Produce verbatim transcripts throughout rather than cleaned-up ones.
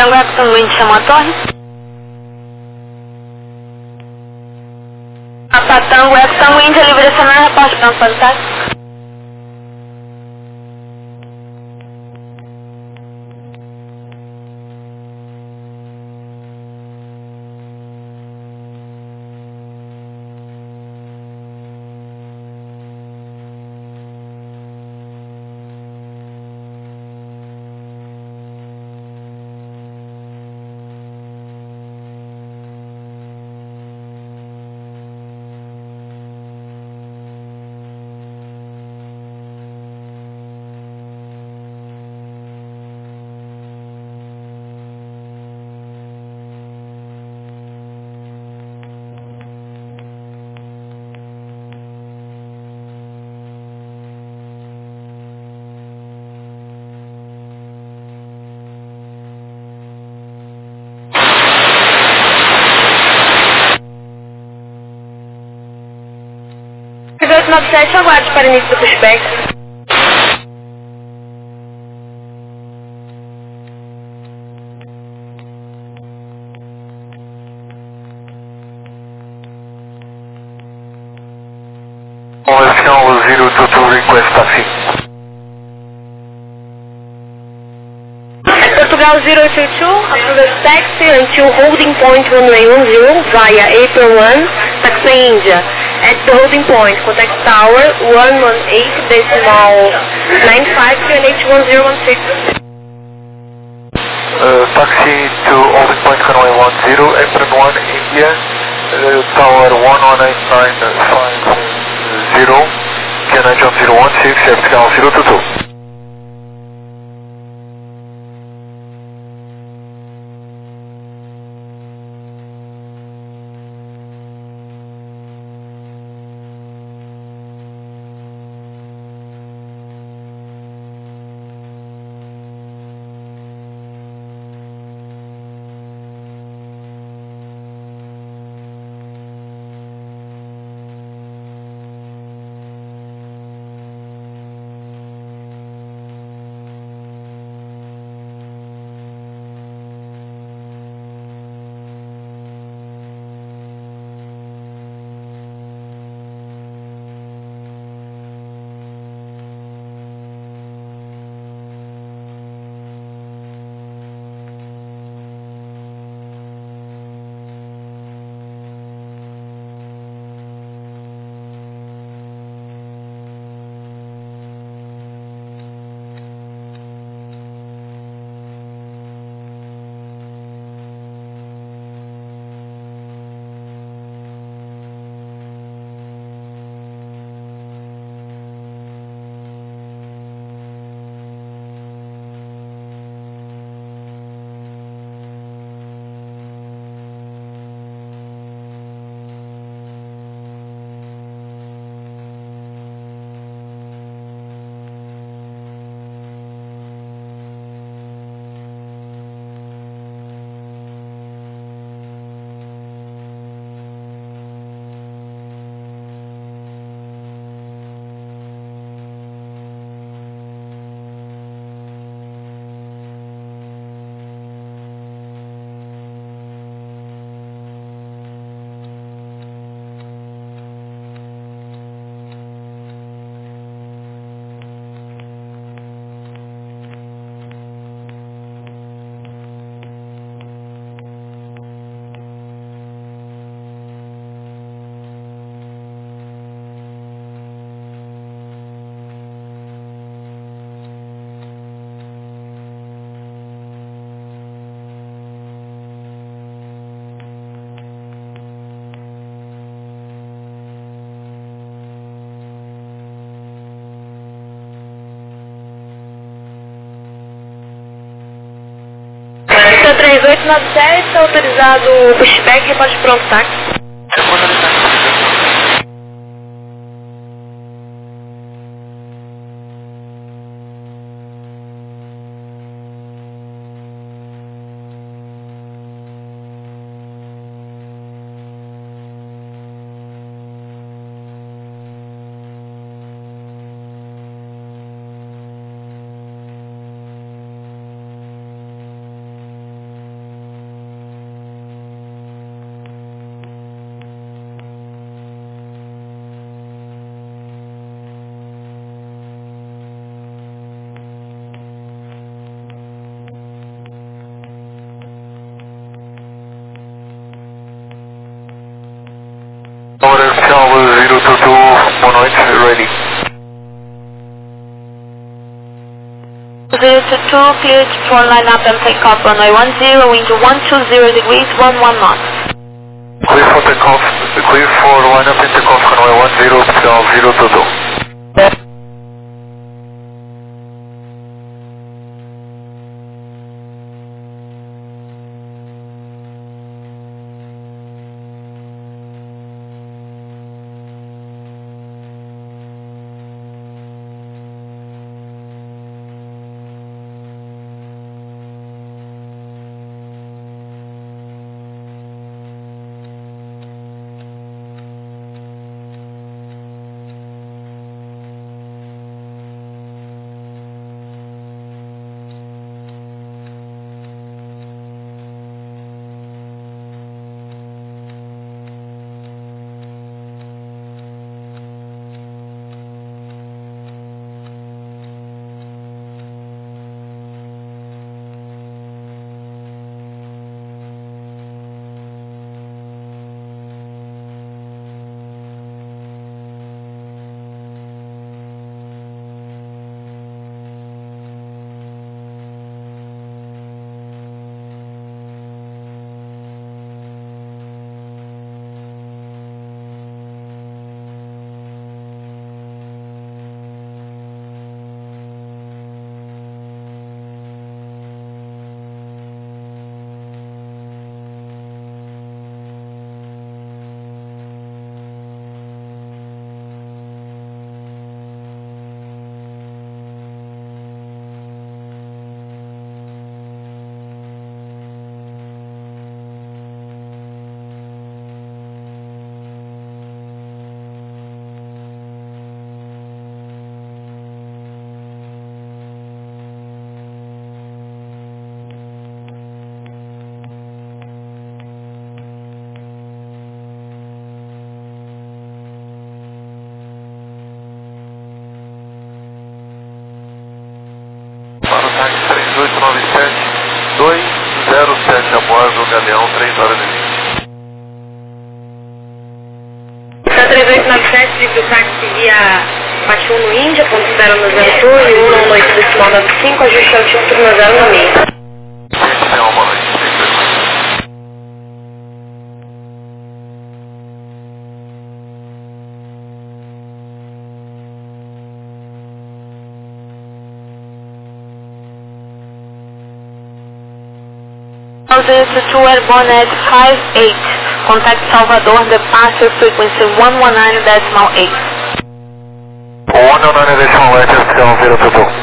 Tango Eco Tango Indy chamou a torre. Papa Tango Eco Tango Indy, a livre direcional, reporte pronto para o táxi. oito nove sete, aguarde para início do pushback. Conversão zero two two request taxi. Portugal zero eight two two, approve taxi until holding point runway one zero via April one, taxi India. At the holding point, contact tower one one eight decimal nine five Q N H one zero one six. Uh, taxi to holding point runway one zero, April one, India, uh, tower one one eight nine five zero, Q N H one zero one six, Portugal zero two two. três oito nove sete, autorizado o pushback, repórter pronto, táxi. two, cleared for line up and take off runway one zero, wind one two zero degrees, one one knot. Clear for takeoff, clear for line up and takeoff runway one zero, zero zero two two. três oito nove sete dois zero sete, abordo Galeão, três horas e vinte. três oito nove sete, diz o táxi via Pachu no Índia, ponto zero no Zentur, e um nove oito decimal nove cinco, ajuste altímetro no zero no meio. Gente, uma noite. two airborne at five eight. Contact Salvador, departure frequency one one nine decimal eight. one one nine decimal eight, zero zero two two.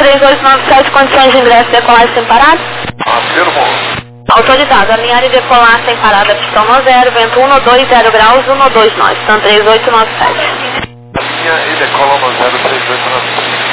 três oito nove sete, condições de ingresso, decolar sem parada? Afirmo. Autorizado, alinhar e decolar sem parada, pistão no zero, vento um dois zero graus, um dois nove, são três oito nove sete. Alinha e decola no zero três oito nove sete.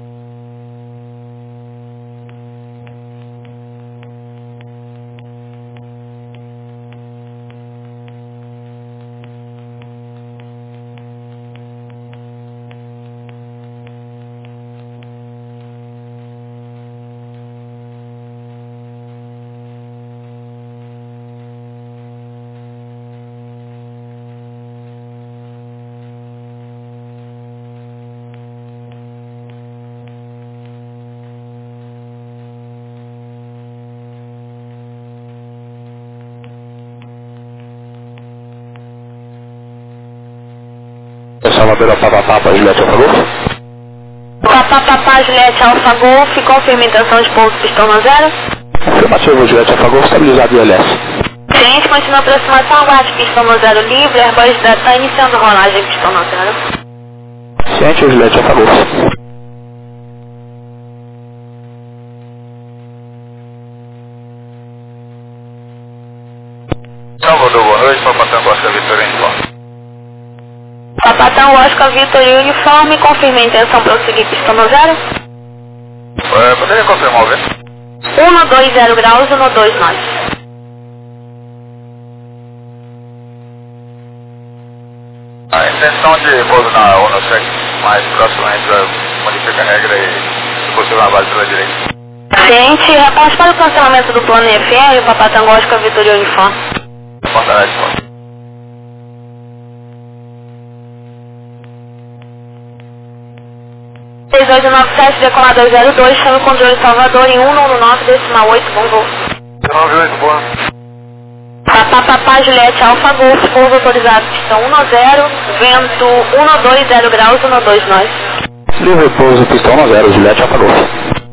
Salvador Alfa Papa Juliette Alfa Golf. Papa Papa Juliette Alfa Golf, confirma a intenção de pouso pistão no zero. Afirmativo Juliette Alfa Golf, estabilizado I L S. Cliente continua a aproximação, aguarde pistão no zero livre, Airbus está iniciando rolagem pistão no zero. Ciente Juliette Alfa Golf. Salvador, boa noite, Papa Tango Oscar Vitória Uniforme. Papatão Oscar Vitor Uniforme, confirma a intenção para prosseguir pistão no zero. É, poderia confirmar o vento? um dois zero graus, um dois nove. A intenção de pouso na ONUSEC mais proximamente vai modificar a regra e, se possível, na base pela direita. Ciente, reponde para o cancelamento do plano F R, Papatão Oscar Vitor Uniforme. Portará de fora. três oito nove sete, decolador zero dois, chama o controle Salvador em um nove decimal oito, bom voo. nove oito, boa. Papá Papá Juliette Alfa Golf, pouso autorizado, pistão um zero, vento um dois zero graus, um dois nove. Livre pouso pistão no zero, Juliette Alfa Golf.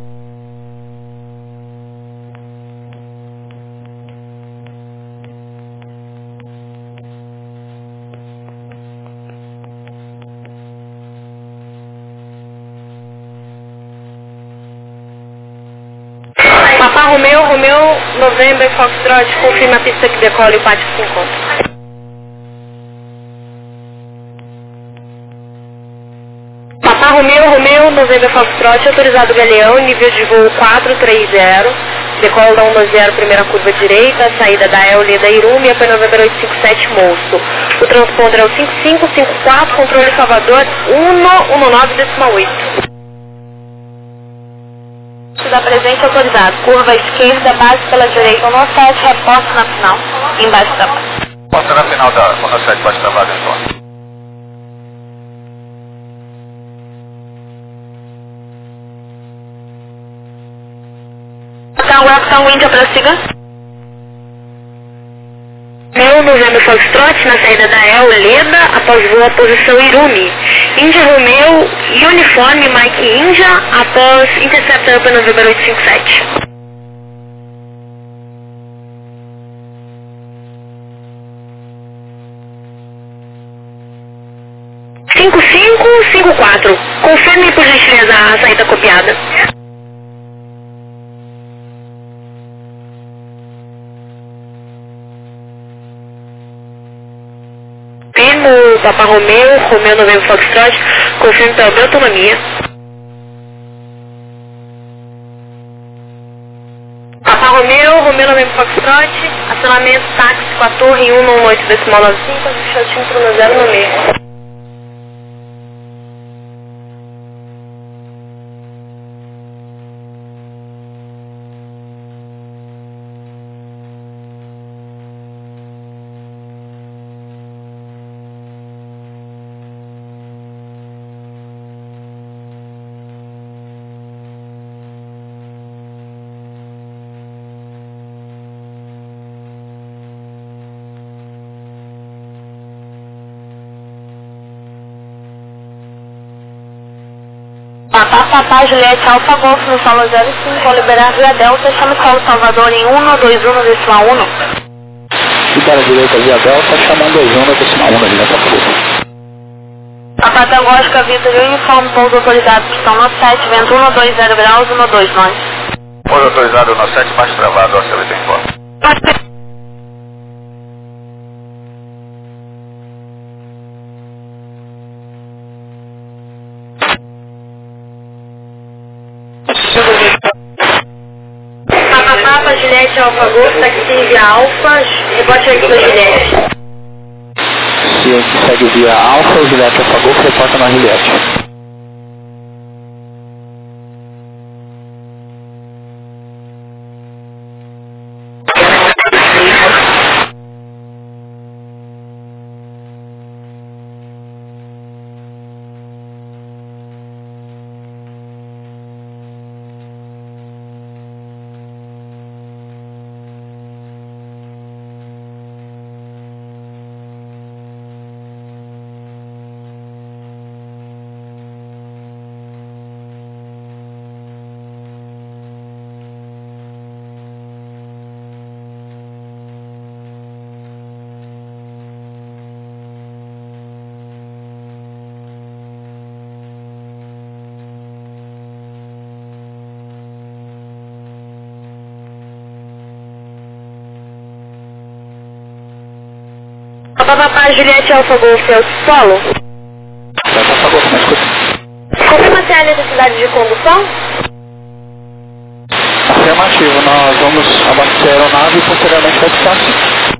Papa Romeu, Romeu, November, Foxtrot, confirma a pista que decola e o pátio se encontra. Papa Romeu, Romeu, November, Foxtrot, autorizado Galeão, nível de voo quatro três zero, decola da um dois zero, primeira curva direita, saída da Eoleda Irume, A P November oito cinco sete, Moço. O transponder é o cinco cinco cinco quatro, controle Salvador, um um nove decimal oito. Da presente autorizado. Curva esquerda, base pela direita, um sete, reposto na final, embaixo da base. Porta na final da ONUSEC, baixo da base, então. Então, Welcome India, prossiga. Meu November Foxtrot, na saída da Eoleda, após voo à posição Irume. Índia Romeu, Uniforme Mike India, após Interceptor Up November oito cinco sete. cinco cinco cinco quatro. Confirme por gentileza a saída copiada. Confirmo Papa Romeu, Romeu November Foxtrot, confirmo pela minha autonomia. Papa Romeu, Romeu November Foxtrot, acionamento táxi com a torre um nove oito decimal nove cinco, ajustamento no zero no meio. Papá Papá Juliette Alfa Golf no solo zero cinco, vou liberar via Delta, chama o solo Salvador em um dois um decimal um. E para a direita via Delta, chamando dois um decimal um, Juliette Alfa Golf. Papá Catangosca, Vitor, uniforme, pouso autorizado, pistão no sete, vento um dois zero graus, um dois nove. Pouso autorizado no sete, baixo travado, ó, C V T informe. Papa, Juliette, Alfa, Golf, taxi via Alfa, rebote aqui da Juliette. Ciente segue via Alfa, Juliette Alfa Golf, reporta na Juliette. Papapá, Juliette, Alfa, Golf, é o solo? Juliette Alfa Golf, mas escuta. Confirma se há necessidade de condução? Afirmativo, nós vamos abastecer a aeronave e posteriormente vai distância.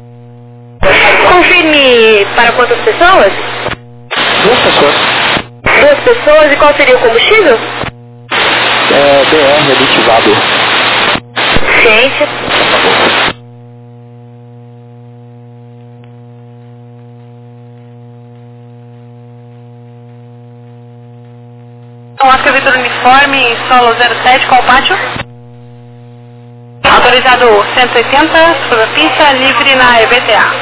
Confirme para quantas pessoas? Duas pessoas. Duas pessoas, e qual seria o combustível? É B R aditivado. Ciência. Oscar Vitor uniforme, solo zero sete, qual pátio? Autorizado cento e oitenta, sobre a pista, livre na E B T A.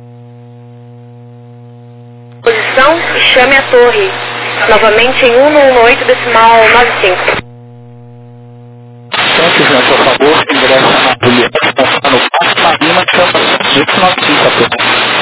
Posição e chame a torre. Novamente em cento e dezenove decimal noventa e cinco. Ciente, Juliette Alfa Golf, ingressa na Juliette, está no Parque Marina, chama cento e noventa e cinco apenas.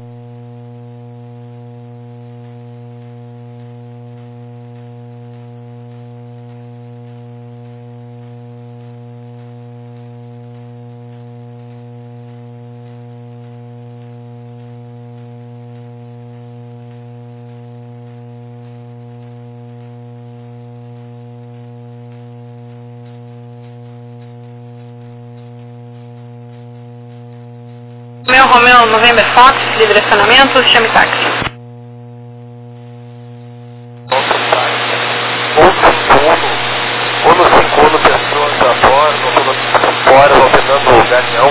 Meu Romeo November Fox, de direcionamento, chame táxi. Ou no cinco um, pessoas a bordo, fora, operando o galeão.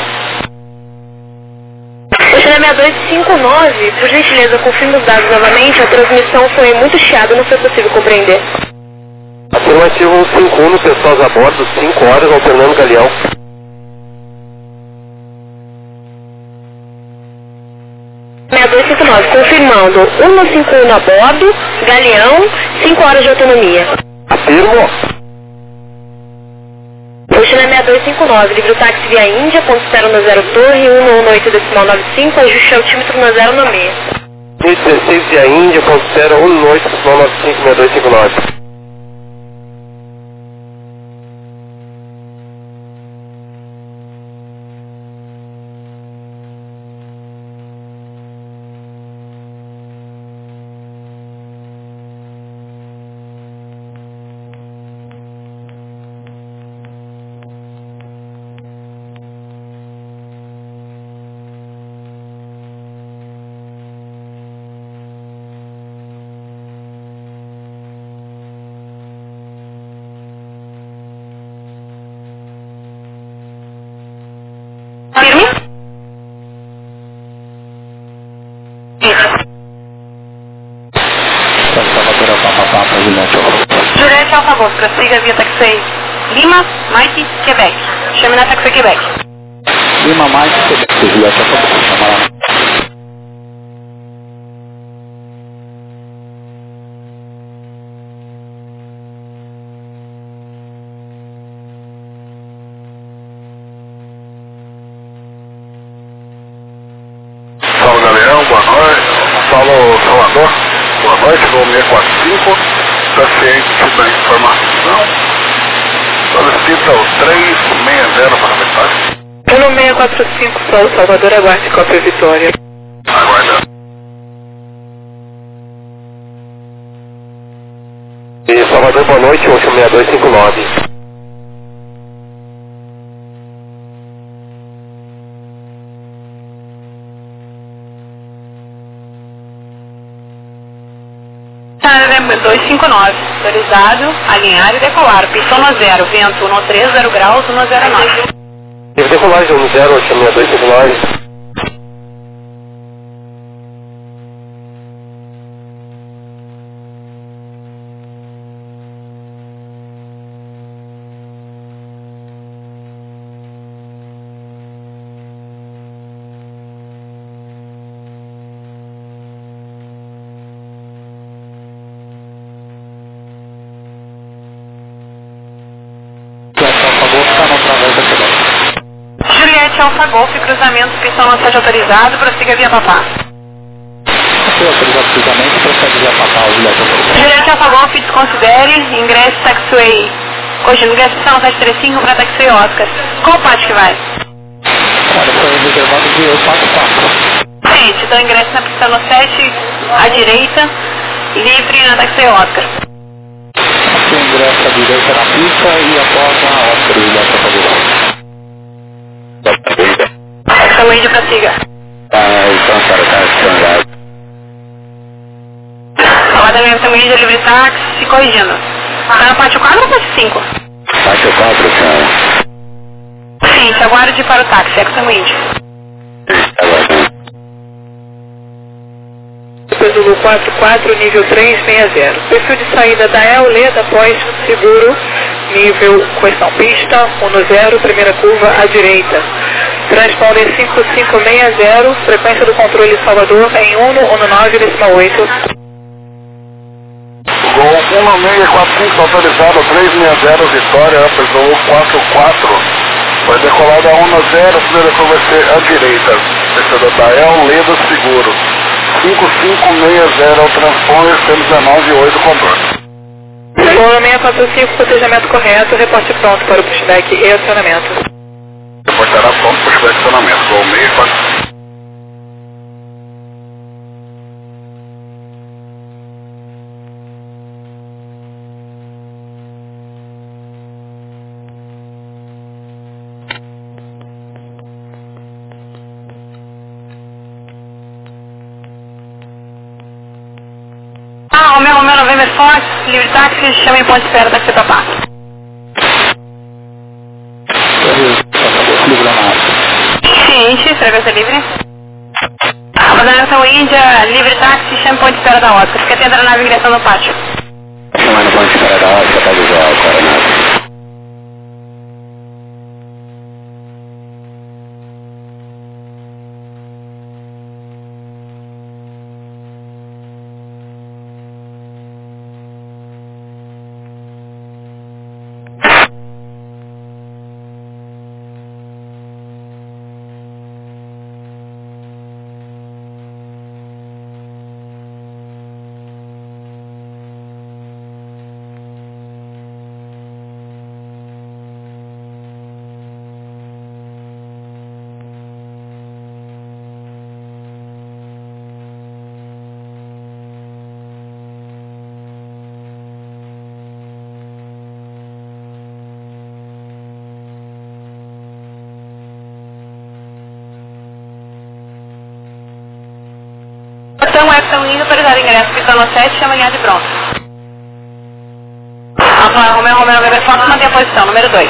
O Chile dois cinco nove, por gentileza, confirme os dados novamente. A transmissão foi muito chiada, não foi possível compreender. Afirmativo cinco um, pessoas a bordo, cinco horas, alternando galeão. sessenta e dois cinquenta e nove, confirmando cento e cinquenta e um a bordo, galeão, cinco horas de autonomia. Afirmo. O Chile sessenta e dois cinquenta e nove, livre o táxi via Índia, ponto zero na zero torre, cento e dezenove decimal noventa e cinco, ajuste altímetro na zero no meio. dezesseis via Índia, ponto zero, cento e dezenove decimal noventa e cinco, sessenta e dois cinquenta e nove. Firme? Salvador Papapá, Juliette Alfa Golf. Juliette Alfa Golf, prossiga via taxi Lima, Mike, Quebec. Chame na taxi Quebec. Lima Mike, Quebec, Juliette Alfa Golf, chama lá. Saulo Galeão, boa noite. Saulo Salvador, boa noite, vou me quatro está ciente da informação. Solicita o três seis zero para a mensagem. um seis quatro cinco, Sol Salvador, aguarde cópia Vitória. Aguarda. E Salvador, boa noite, oito seis dois cinco nove. dois cinco nove, autorizado, alinhar e decolar, pistão no zero, vento um três, zero graus, um zero nove. Decolagem um zero oito seis dois cinco nove. Juliette Alfa Golf, cruzamento, pistão no sete autorizado, prossiga via Papá. Foi autorizado cruzamento, procede via Papá, Juliette Alfa Golf. Juliette Alfa Golf, desconsidere, ingresso taxiway. Hoje, ingresso pistão sete três cinco para taxiway Oscar. Qual parte que vai? Olha, foi reservado de quatro quatro. Gente, então ingresso na pista no sete, à direita, livre na taxiway Oscar. Aqui o ingresso à direita na pista e após a Oscar, Juliette Alfa Golf. Taxiway de prossiga. Ah, então, para cá, estranhado. Aguardamento mídia, livre táxi, corrigindo. Tá na parte quatro ou parte cinco? Parte quatro, senhora. Sim, te aguarde para o táxi, Exxon Wind. Zulu quatro quatro, nível três seis zero. Perfil de saída da E L, Leda, após seguro, nível questão pista, um zero, primeira curva à direita. Transponder cinco cinco seis zero, frequência do controle Salvador em um um nove oito. Gol um seis quatro cinco, autorizado três seis zero, Vitória, Zulu quatro quatro. Vai decolar da um zero, primeira curva vai ser à direita. Descida da E L, Leda, seguro. cinco cinco seis zero, ao transponder, cento e dezenove oito, contorno. Gol seis quatro cinco, procedimento correto, reporte pronto para o pushback e acionamento. Reportará pronto para o estacionamento. Gol seis quatro cinco. Ah, o meu, o meu November Fox, livre táxi, chama em ponto de espera, táxi Papá. Ciente, frequência livre. Abadança Índia, livre táxi, chama em ponto de espera da Oscar. Fica atento na nave ingressão no pátio. Chamando ponto de espera da Oscar, tá visual, coronado. Então, Exxon indo autorizado ingresso, pistão no sete, amanhã de pronto. Alfa Romeo, Romeo, Weber Fox, mantém a posição, número dois.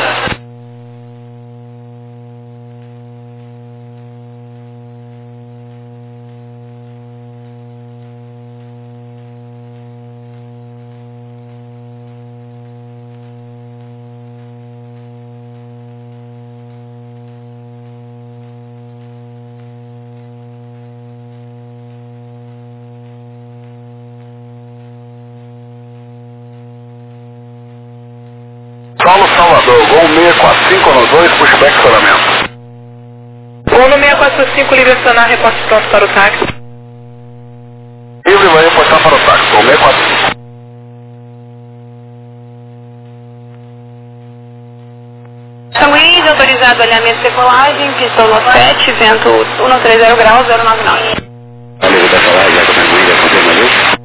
Paulo Salvador, Gol seis quatro cinco no dois, pushback estacionamento. Gol no seis quatro cinco, livre acionar, reporte pronto para o táxi. Livre vai reportar para o táxi, Gol seis quatro cinco. autorizado alinhamento de decolagem, pistão no sete, vento cento e trinta graus, zero nove nove. Valeu, decolagem, água na Guilha, confirma ali.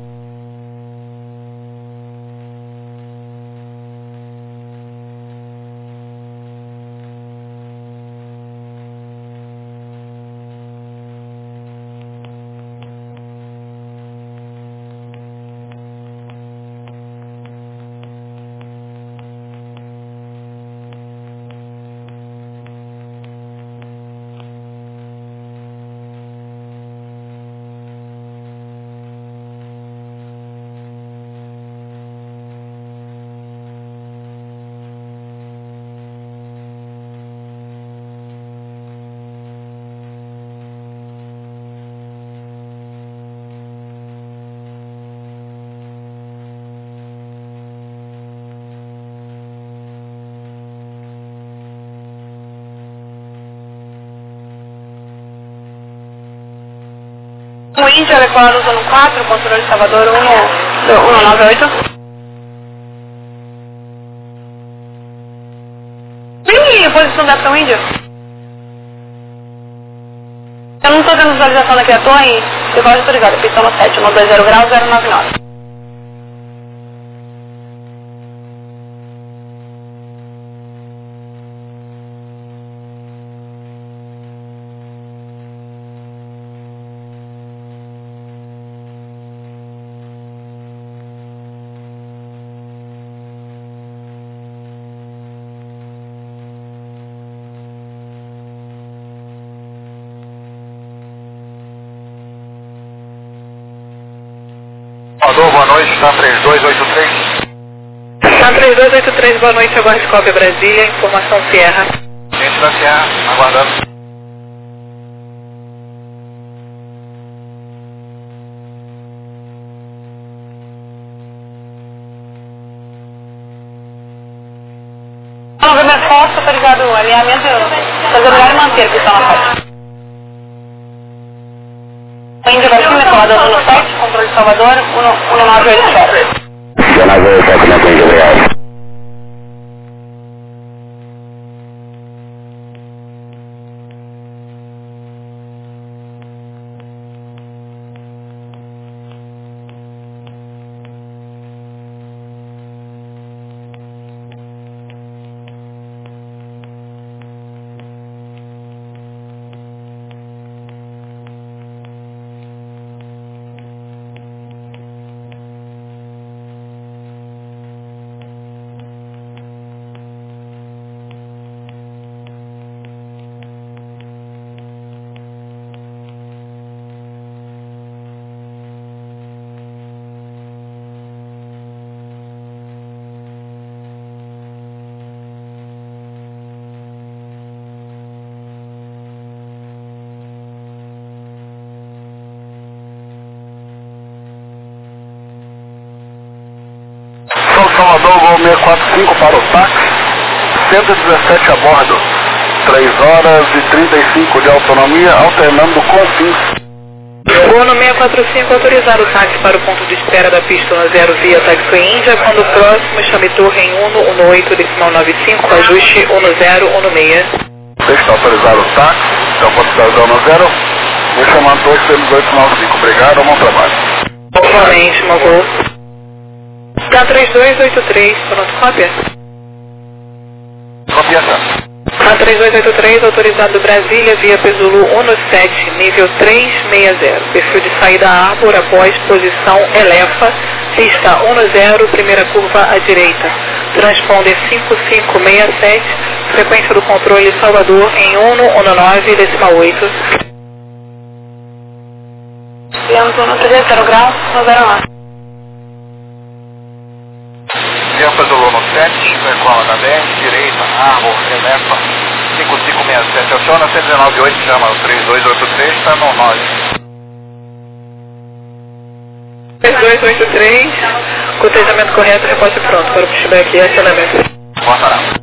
O Índia decolado zona quatro, controle Salvador um um nove oito. Sim, a posição da ação Índia. Eu não estou tendo visualização daqui à torre, decolagem autorizada, pistão no sete, cento e vinte graus, zero nove nove. Salvador, boa noite, está três dois oito três. Está três dois oito três, boa noite, agora Scópia Brasília, informação Sierra. Gente da Sierra, aguardando. Novembro Fox, autorizado alinhamento, fazer lugar e manter pistão na sete. Índia Brasil, decolado zona sete, controle Salvador um nove oito sete. Zona zero sete, na Índia, obrigado. Salvador, Gol seiscentos e quarenta e cinco para o táxi, cento e dezessete a bordo, três horas e trinta e cinco de autonomia, alternando com fins. Gol no seiscentos e quarenta e cinco, autorizar o táxi para o ponto de espera da pista no zero via Táxi Índia, quando próximo chame torre em um um oito, decimal nove cinco, ajuste um zero um seis. Deixa autorizar o táxi, então pode cidadão no zero, me chamando dois seis oito nove cinco, obrigado, bom trabalho. Novamente, uma gol. Está três dois oito três, pronto, cópia? Copia, tá? A três dois oito três, autorizado Brasília, via Pesulu um sete, nível trezentos e sessenta. Perfil de saída Arbor após posição Elefa, pista um zero, primeira curva à direita. Transponder cinco cinco seis sete, frequência do controle Salvador em um um nove, decimal oito. Viemos um trinta graus, zero nove. Viemos do Luno sete, percola da B R, direita, Arbor, Elefa, cinco cinco seis sete, aciona cento e dezenove oito, chama o três dois oito três, está no nove. três dois oito três, cotejamento correto, reposte pronto para o pushback e acionamento. Boa tarde.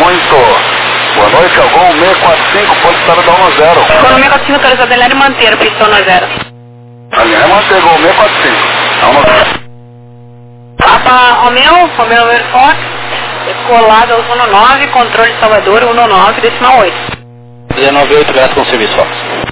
muito. Boa noite, Algon seiscentos e quarenta e cinco, pode estar da um a zero. Gol seiscentos e quarenta e cinco, autorizado a linha manter, pistão no zero. A linha manter, Gol seiscentos e quarenta e cinco. Tá uma zero. Papa Romeu, Romeu Air Fox, colado aos um nove, controle Salvador, um nove, decimal oito. dezenove oito, graças com serviço, Fox.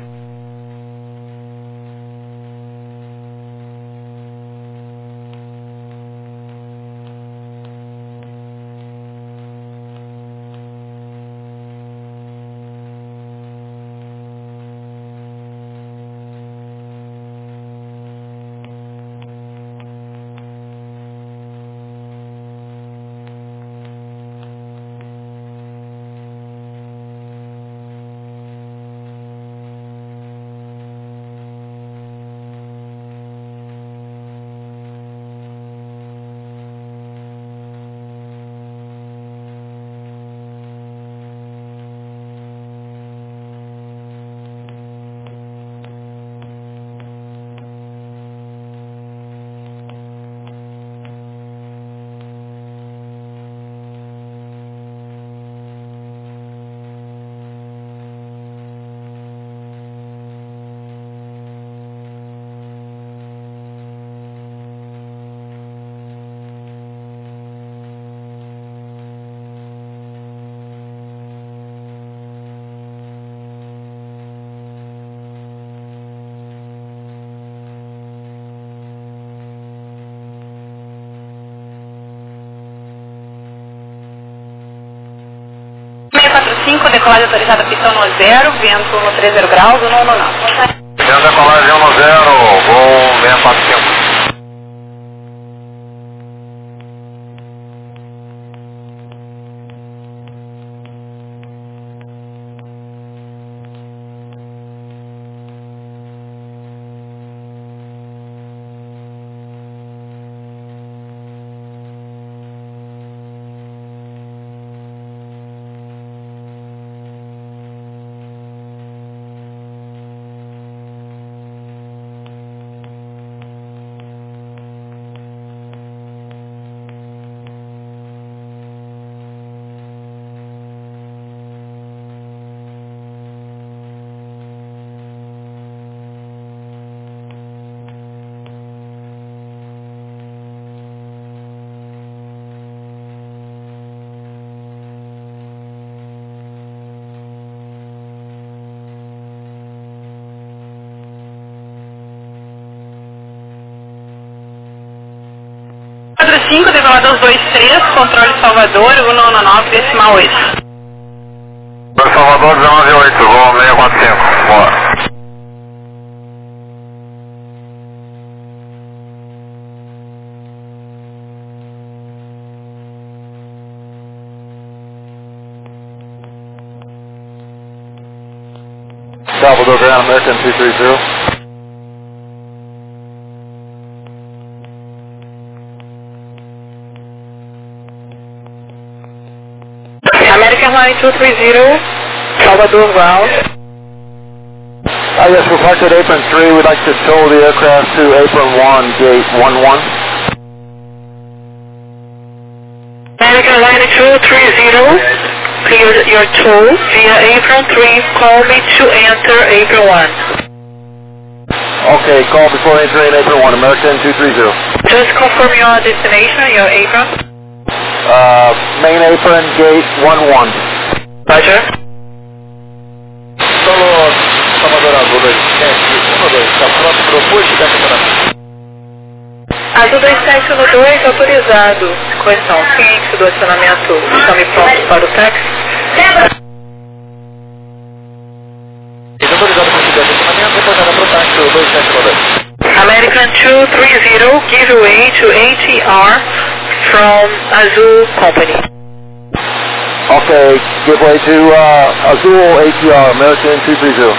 cinco, decolagem autorizada, pistão no zero, vento no trinta graus, no não, não, não. Vento decolagem um no zero, Gol seiscentos e quarenta e cinco. cinco, decolador dois três, controle Salvador, um nove, decimal oito. Salvador dezenove oito, Gol seiscentos e quarenta e cinco, bora. Salvador Ground, American two three zero. American Line two three zero, Salvador Ground. Uh, yes, reflected apron three, we'd like to tow the aircraft to apron one, gate one one. American Line two three zero, clear your tow via apron three, call me to enter apron one. Okay, call before entering apron one, American two three zero. Just confirm your destination, your apron. Uh, main apron, gate one one. Roger. Solo Salvador Azul dois sete um dois, está pronto para o push da campeonato. Azul dois sete um dois, autorizado. Correção, ciente do acionamento, chame pronto para o táxi. Autorizado para o acionamento, reportada para o táxi dois sete um dois. American two three zero, give way to A T R from Azul Company. Okay, give way to uh, Azul A T R, American two three zero.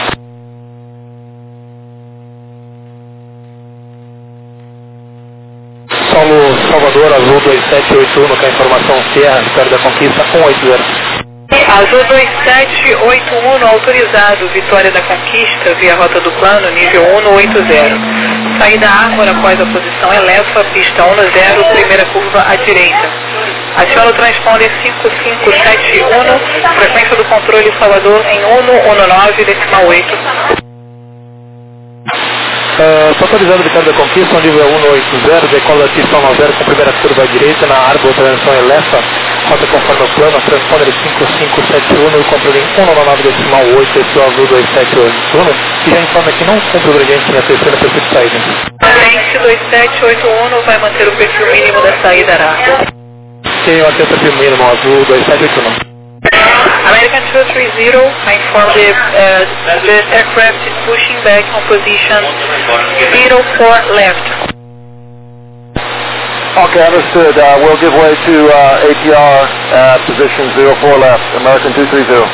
Solo Salvador, Azul dois sete oito um, com a informação Sierra, Vitória da Conquista, um oito zero. Azul dois sete oito um, autorizado, Vitória da Conquista, via rota do plano, nível um no oito zero. Saída Árvore após a posição, eleva, pista um no zero, primeira curva à direita. Aciona o transponder cinco cinco sete um, frequência do controle Salvador em um um nove decimal oito. Uh, só atualizando Vitória da Conquista, nível é um um oito zero, decola pistão nove zero com primeira curva à direita, na árvore, transição elefa, rota conforme o plano, transponder cinco cinco sete um, controle em um um nove decimal oito, esse é o azul dois sete oito um, que já informa que não cumpre o gradiente na terceira perfil saída. Frente dois sete oito um vai manter o perfil mínimo da saída arábica. Sim, eu tenho o perfil mínimo, azul dois sete oito um. American two three zero, I inform the, uh, the aircraft is pushing back on position zero four left. Okay, understood. Uh, we'll give way to uh, A T R at position zero four left, American two three zero.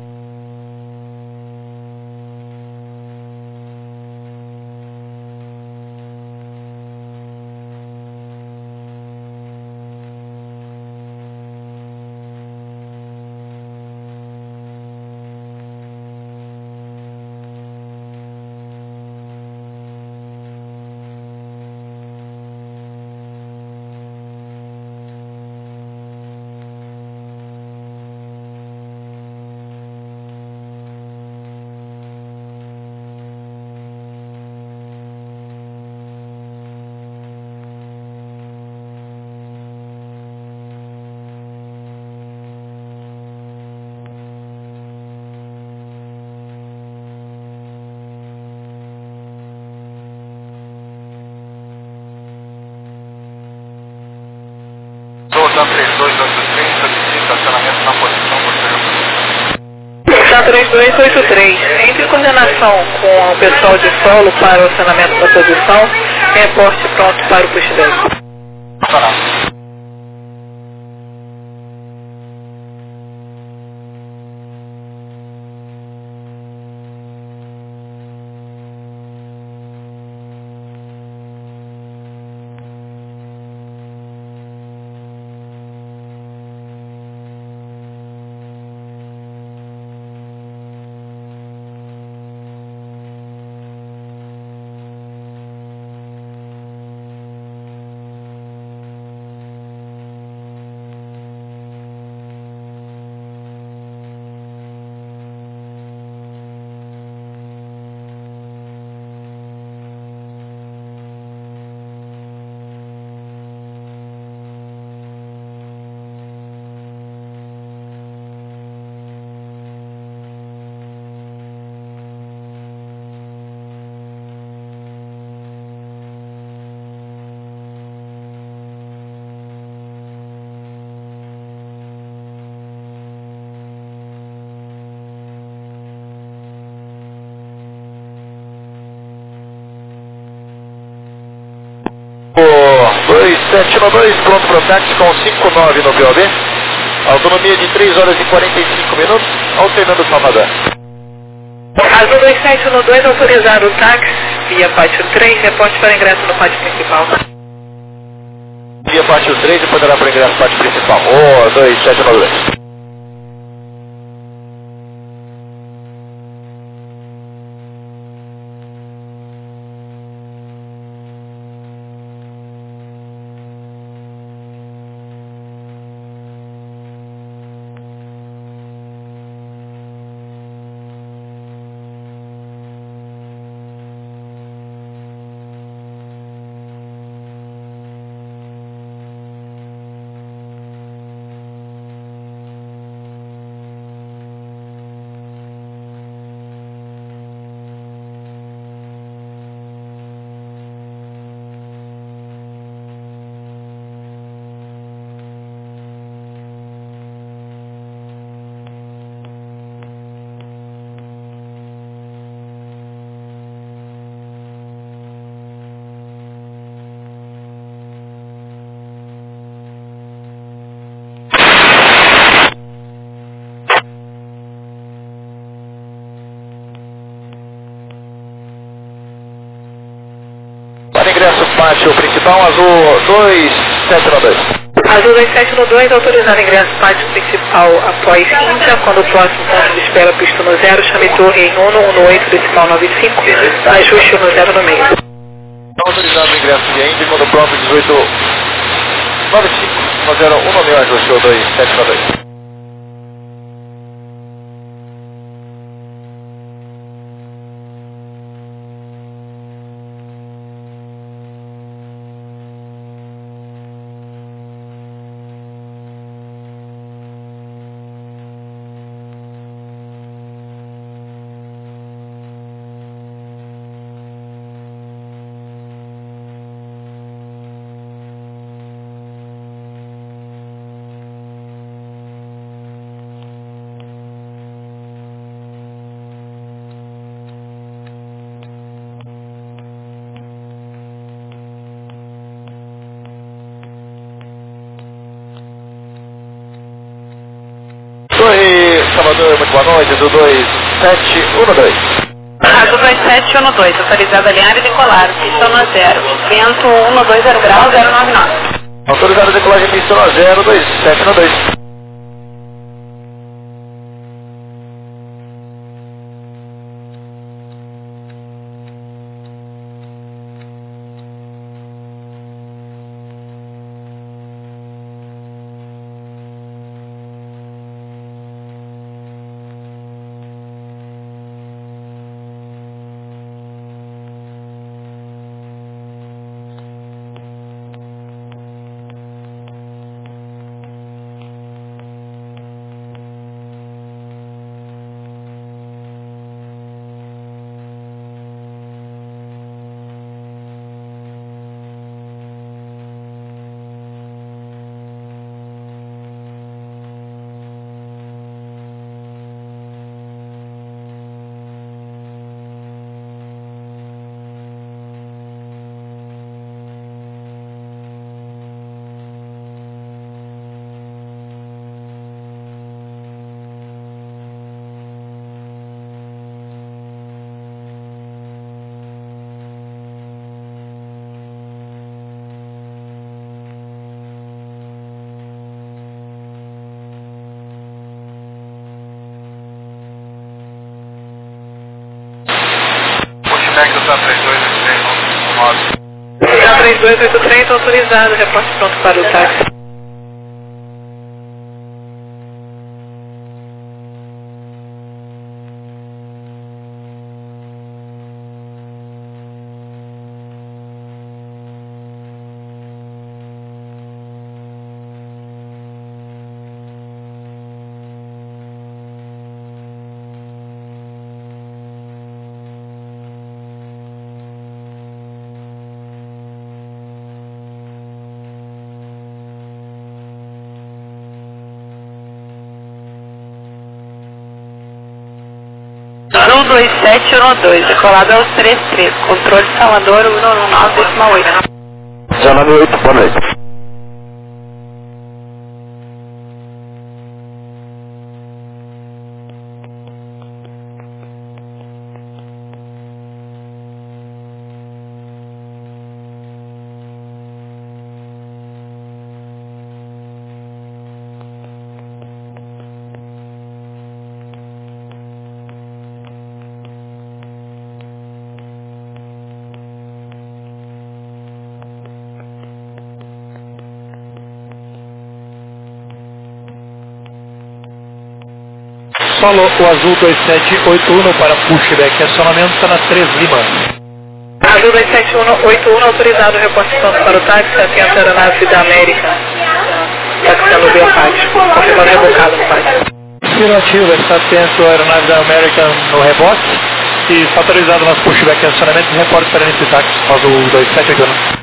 três dois oito três, solicita estacionamento na posição posterior. três dois oito três, entre em coordenação com o pessoal de solo para o acionamento da posição, reporte pronto para o push back. dois sete um dois, pronto para o táxi com cinco nove no P O B. Autonomia de três horas e quarenta e cinco minutos, alternando Salvador. Azul dois sete um dois, autorizado o táxi via pátio três, reporte para ingresso no pátio principal. Via pátio três e poderá para ingresso no pátio principal. Oh, dois sete um dois. Ingresso pátio principal, azul dois sete um dois. Azul dois sete um dois, autorizado ingresso pátio principal após Índia, quando o próximo ponto de espera pista no zero, chame torre em um um oito decimal nove cinco, ajuste no zero no meio. Autorizado o ingresso de Índia, quando o próximo dezoito nove cinco, no zero um mil, ajuste dois sete no dois. Torre Salvador, muito boa noite, do dois sete um dois. Azul dois sete um dois, autorizado alinhar e decolar, pista no zero, vento um dois zero grau, zero nove nove. Autorizado a decolagem, pista no zero, dois sete um dois. três dois oito três, autorizado, reporte pronto para o táxi. Azul dois sete um dois, decolado aos três três, controle Salvador um um nove oito. zero nove oito, boa noite. Solo, o azul dois sete oito um para pushback, acionamento está na três Lima. Azul dois sete um oito um, autorizado, reporte pronto para o táxi, atento à aeronave da América, taxiando o Biopático, confirmando rebocado no táxi. Afirmativo, está atento à aeronave da América no reboque e está autorizado nosso pushback e acionamento e reporte para esse táxi, azul dois sete oito um.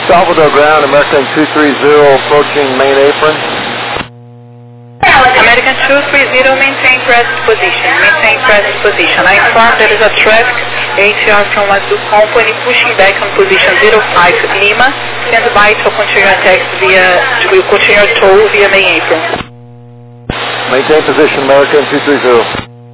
Salvador ground, American two three zero approaching main apron. American two three zero, maintain present position. Maintain present position. I inform there is a traffic A T R from Wazoo Company pushing back on position zero five Lima. Stand by to continue attack via, will continue tow via main apron. Maintain position, American two three zero.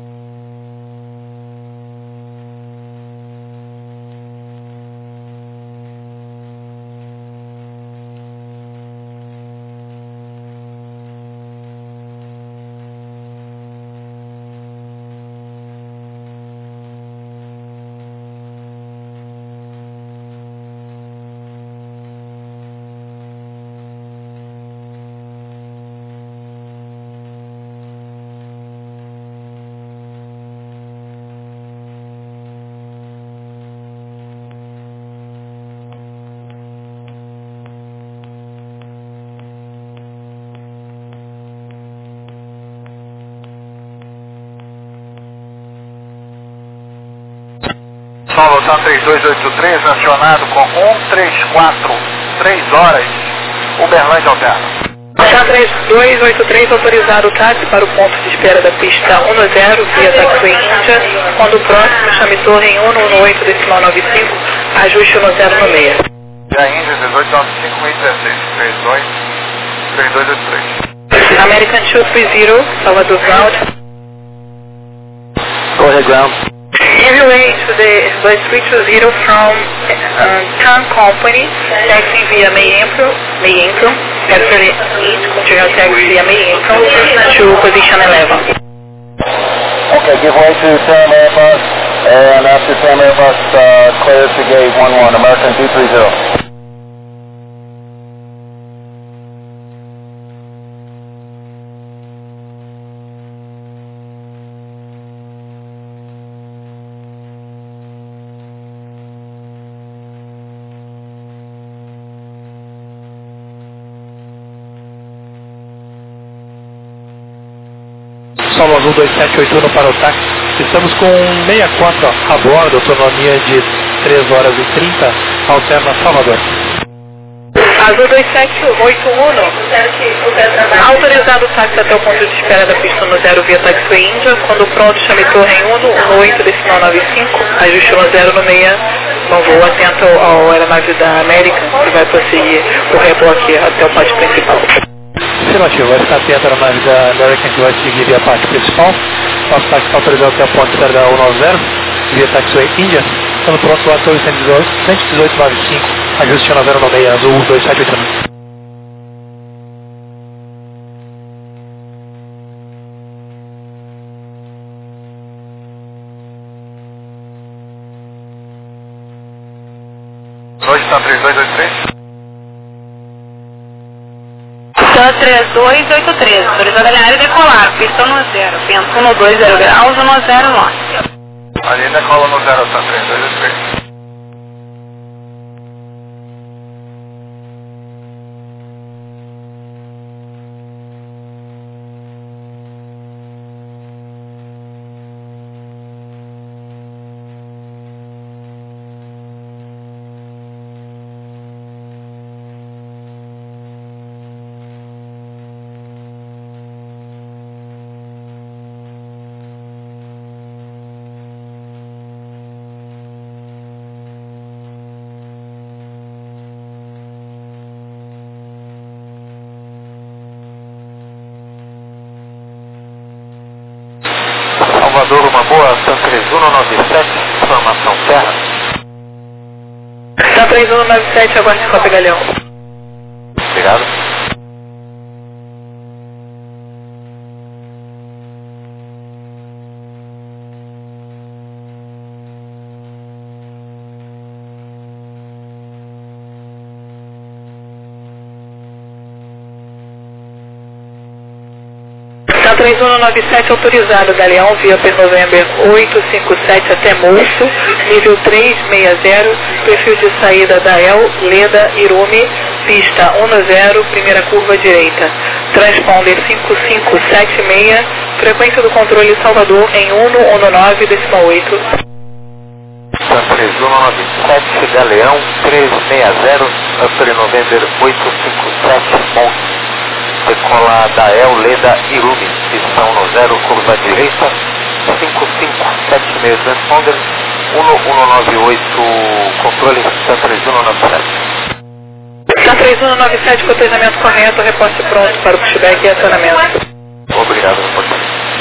Solução três dois oito três, acionado com um três quatro, três horas, Uberlândia alterna. Solução três dois oito três, autorizado o táxi para o ponto de espera da pista um zero via Taxiway Índia. Quando próximo, chame torre em um um oito decimal nove cinco, ajuste no zero no meio. Via Índia dezoito nove cinco, meio dezesseis, três dois, três dois oito três. American two three zero, Salvador ground. Go ahead, ground. Heavy way to the bus three two zero from uh, Can Company, taxi via May April, May April, after it, continue taxi via May April to position eleven. Okay, give way to Sam Airbus, and after Sam Airbus uh, clears to gate one one, American two three zero. Solo Azul dois sete oito um para o táxi. Estamos com sessenta e quatro a bordo, autonomia de três horas e trinta, alterna Salvador. Azul dois sete oito um, autorizado o táxi até o ponto de espera da pista no zero via Taxiway Índia. Quando pronto, chame torre em um um oito decimal nove cinco, ajuste no zero no meia. Bom voo, atento ao aeronave da América, que vai prosseguir o reboque até o pátio principal. Afirmativo, vai ficar atento à aeronave da American que vai seguir a parte principal. Nosso táxi está autorizado até a ponte de espera da um nove zero, via Taxiway Índia. Quando pronto, a torre cento e dezoito nove cinco, ajuste no zero no meio, Azul dois sete oito um. dois está três dois oito três. Tan três dois oito três, autorizada na área decolar, pista no zero, vento no dois zero graus, no zero norte. Ali ainda cola no zero, está três dois oito três. Salvador, uma boa, Tan três um nove sete, informação terra. Tan três um nove sete, aguarde Copa Galeão. Obrigado. Tan três um nove sete, autorizado, Galeão, via per November oito cinco sete até Mulso, nível três seis zero, perfil de saída da El, Leda, Irumi, pista um zero, primeira curva direita. Transponder cinco cinco sete seis, frequência do controle Salvador em um um nove decimal oito. Tan três um nove sete Galeão três seis zero, Antônio November oito cinco sete Monte. Decola da El Leda Irumi, pistão no zero, curva direita, cinco cinco sete meio transponder, um um nove oito, controle, Sun três um nove sete. Sun três um nove sete, com treinamento correto, reporte pronto para o pushback e acionamento. Obrigado, reporte.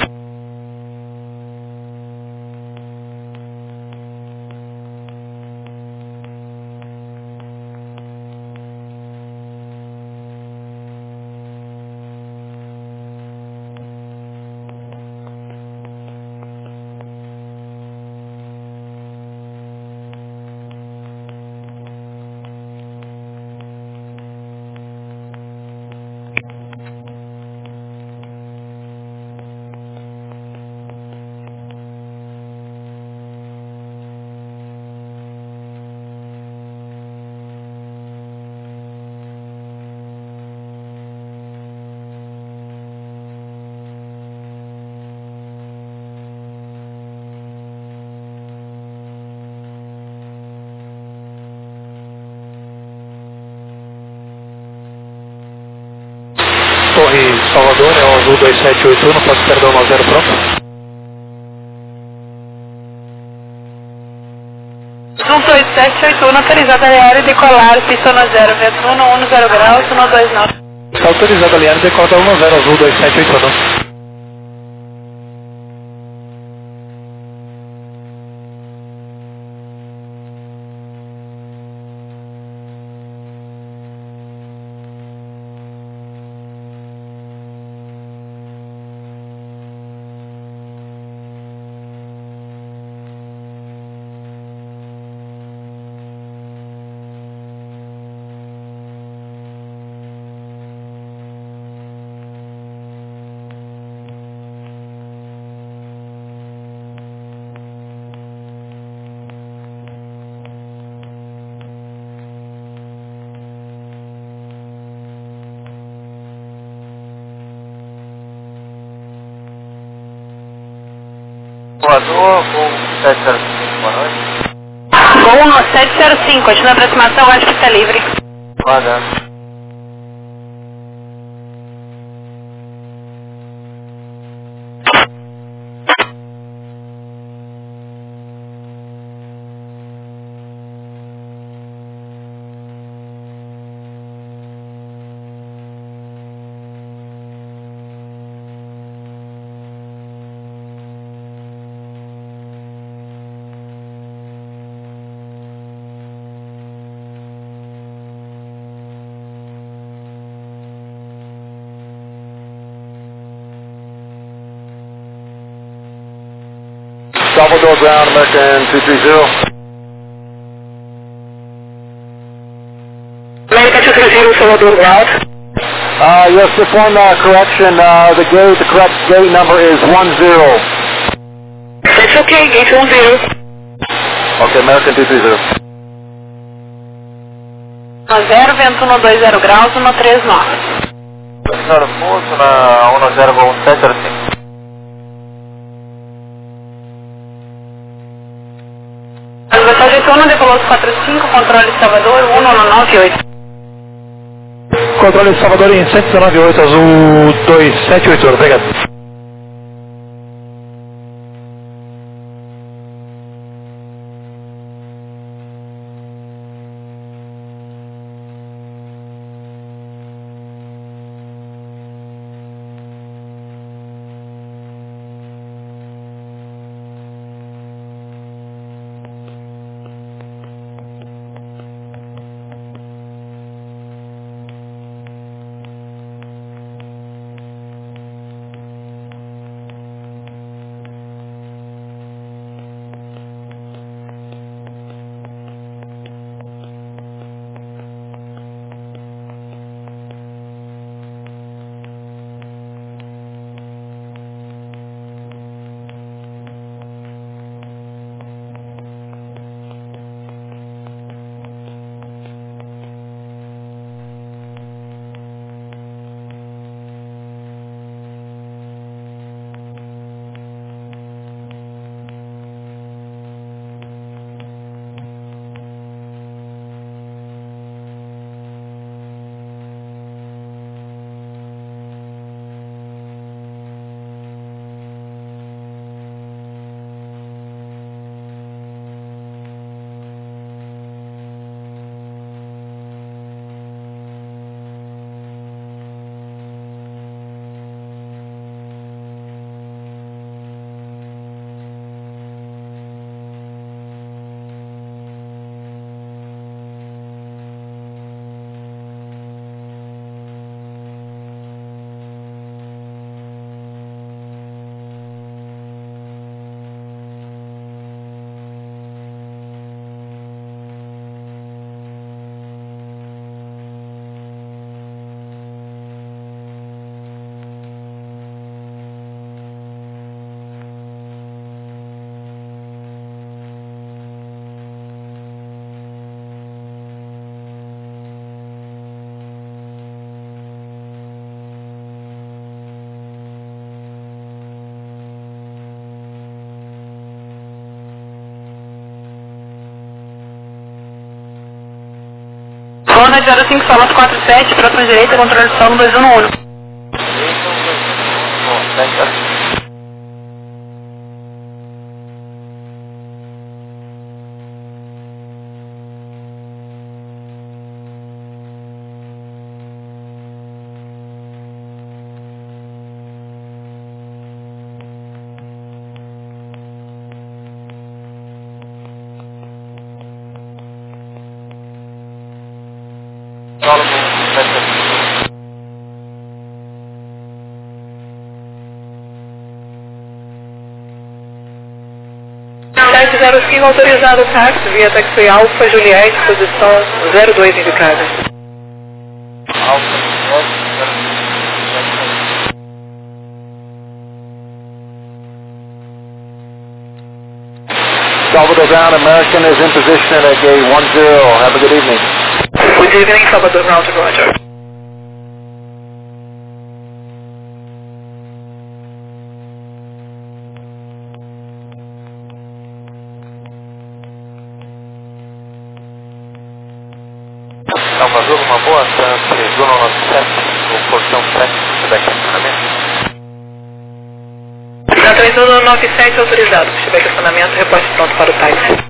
Torre Salvador, é o Azul dois sete oito um, pode perdão um zero pronto. Azul dois sete oito um, autorizada a área decolar, pista no zero, vento um, um zero graus, um dois nove. Está autorizado a alinhar decolar um zero, Azul dois sete oito um. Voador, voo sete zero cinco, boa noite. Gol sete zero cinco, continua a aproximação, acho que está livre. Guarda. Salvador ground, American two three zero. American two three zero, Salvador ground. Uh, yes, just one uh, correction. Uh, the gate, the correct gate number is one zero. That's okay, gate one zero. Okay, American two three zero. zero, vento um dois zero graus, um três nove. Senhor Poço na um zero um sete zero cinco. Velocidade oito, decolou quatro cinco, controle Salvador, um nove oito. Controle Salvador em sete nove oito, Azul dois sete oito um, obrigado. zero cinco Solas quatro sete, próxima direita, controle de solo dois um um. sete zero cinco autorizado o táxi via taxi Alfa Juliette, posição zero dois indicada. Salvador Ground American is in position at gate one zero. Have a good evening. Good evening, Salvador Ground, Roger. Salvador, uma boa chance, zona nove sete, no portão sete, se tiver questionamento. Está três um nove sete autorizado, se tiver questionamento, reporte pronto para o táxi.